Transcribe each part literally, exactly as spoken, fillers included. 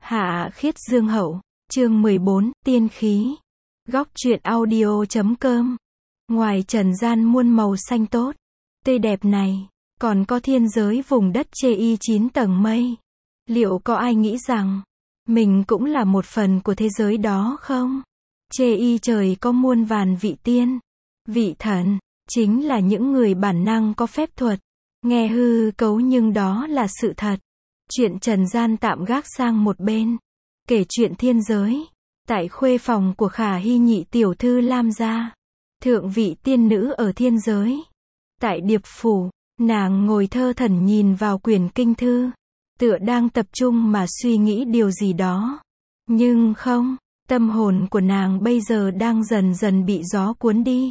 Hạ Khiết Dương Hậu, chương mười bốn, Tiên khí. Góc truyện audio chấm com. Ngoài trần gian muôn màu xanh tốt, tươi đẹp này, còn có thiên giới vùng đất chê y chín tầng mây. Liệu có ai nghĩ rằng, mình cũng là một phần của thế giới đó không? Chê y trời có muôn vàn vị tiên, vị thần, chính là những người bản năng có phép thuật. Nghe hư cấu nhưng đó là sự thật. Chuyện trần gian tạm gác sang một bên. Kể chuyện thiên giới. Tại khuê phòng của Khả Hy nhị tiểu thư Lam gia, thượng vị tiên nữ ở thiên giới. Tại điệp phủ, nàng ngồi thơ thẩn nhìn vào quyển kinh thư, tựa đang tập trung mà suy nghĩ điều gì đó. Nhưng không, tâm hồn của nàng bây giờ đang dần dần bị gió cuốn đi.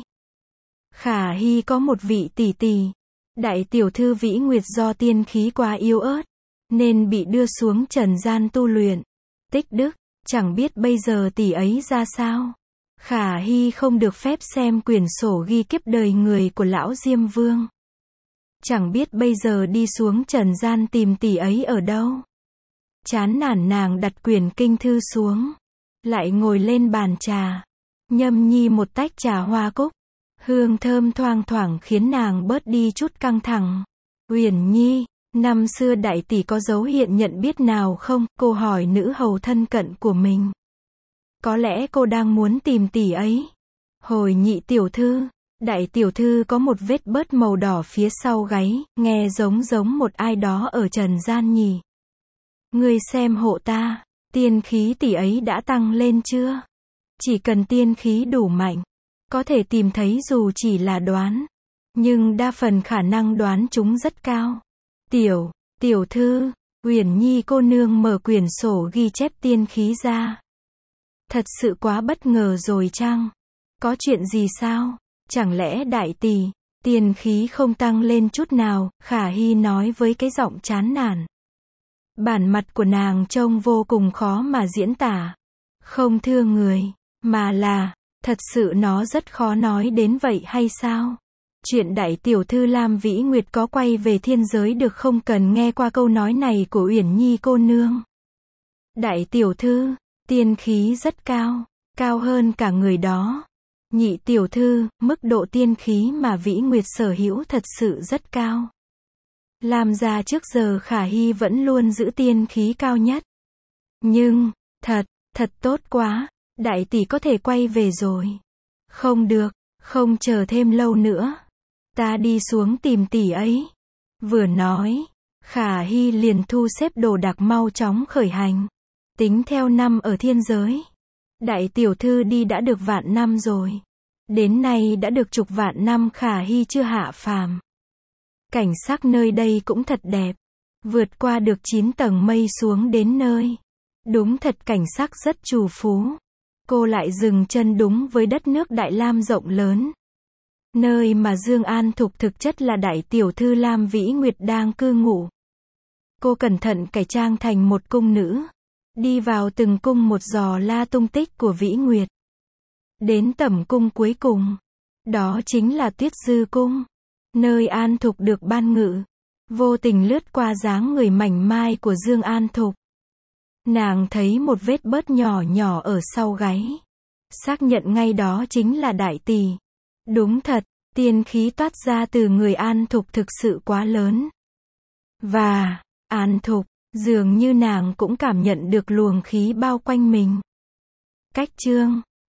Khả Hy có một vị tỷ tỷ, đại tiểu thư Vĩ Nguyệt, do tiên khí quá yếu ớt, nên bị đưa xuống trần gian tu luyện. Tích đức, chẳng biết bây giờ tỷ ấy ra sao. Khả Hy không được phép xem quyển sổ ghi kiếp đời người của lão Diêm Vương. Chẳng biết bây giờ đi xuống trần gian tìm tỷ ấy ở đâu. Chán nản, nàng đặt quyển kinh thư xuống, lại ngồi lên bàn trà, nhâm nhi một tách trà hoa cúc. Hương thơm thoang thoảng khiến nàng bớt đi chút căng thẳng. Uyển Nhi, năm xưa đại tỷ có dấu hiện nhận biết nào không? Cô hỏi nữ hầu thân cận của mình. Có lẽ cô đang muốn tìm tỷ ấy. Hồi nhị tiểu thư, đại tiểu thư có một vết bớt màu đỏ phía sau gáy, nghe giống giống một ai đó ở trần gian nhỉ. Ngươi xem hộ ta, tiên khí tỷ ấy đã tăng lên chưa? Chỉ cần tiên khí đủ mạnh, có thể tìm thấy dù chỉ là đoán, nhưng đa phần khả năng đoán chúng rất cao. Tiểu, tiểu thư, Uyển Nhi cô nương mở quyển sổ ghi chép tiên khí ra. Thật sự quá bất ngờ rồi chăng? Có chuyện gì sao? Chẳng lẽ đại tỷ, tiên khí không tăng lên chút nào? Khả Hy nói với cái giọng chán nản. Bản mặt của nàng trông vô cùng khó mà diễn tả. Không thương người, mà là, thật sự nó rất khó nói đến vậy hay sao? Chuyện đại tiểu thư Lam Vĩ Nguyệt có quay về thiên giới được không? Cần nghe qua câu nói này của Uyển Nhi cô nương. Đại tiểu thư, tiên khí rất cao, cao hơn cả người đó. Nhị tiểu thư, mức độ tiên khí mà Vĩ Nguyệt sở hữu thật sự rất cao. Lam gia trước giờ Khả Hy vẫn luôn giữ tiên khí cao nhất. Nhưng, thật, thật tốt quá, đại tỷ có thể quay về rồi. Không được, không chờ thêm lâu nữa. Ta đi xuống tìm tỷ ấy. Vừa nói, Khả Hy liền thu xếp đồ đạc mau chóng khởi hành. Tính theo năm ở thiên giới, đại tiểu thư đi đã được vạn năm rồi. Đến nay đã được chục vạn năm Khả Hy chưa hạ phàm. Cảnh sắc nơi đây cũng thật đẹp. Vượt qua được chín tầng mây xuống đến nơi. Đúng thật cảnh sắc rất trù phú. Cô lại dừng chân đúng với đất nước Đại Lam rộng lớn. Nơi mà Dương An Thục thực chất là đại tiểu thư Lam Vĩ Nguyệt đang cư ngụ. Cô cẩn thận cải trang thành một cung nữ, đi vào từng cung một dò la tung tích của Vĩ Nguyệt. Đến tẩm cung cuối cùng, đó chính là Tuyết Dư Cung, nơi An Thục được ban ngự. Vô tình lướt qua dáng người mảnh mai của Dương An Thục. Nàng thấy một vết bớt nhỏ nhỏ ở sau gáy. Xác nhận ngay đó chính là đại tỷ. Đúng thật, tiên khí toát ra từ người An Thục thực sự quá lớn. Và, An Thục, dường như nàng cũng cảm nhận được luồng khí bao quanh mình. Cách chương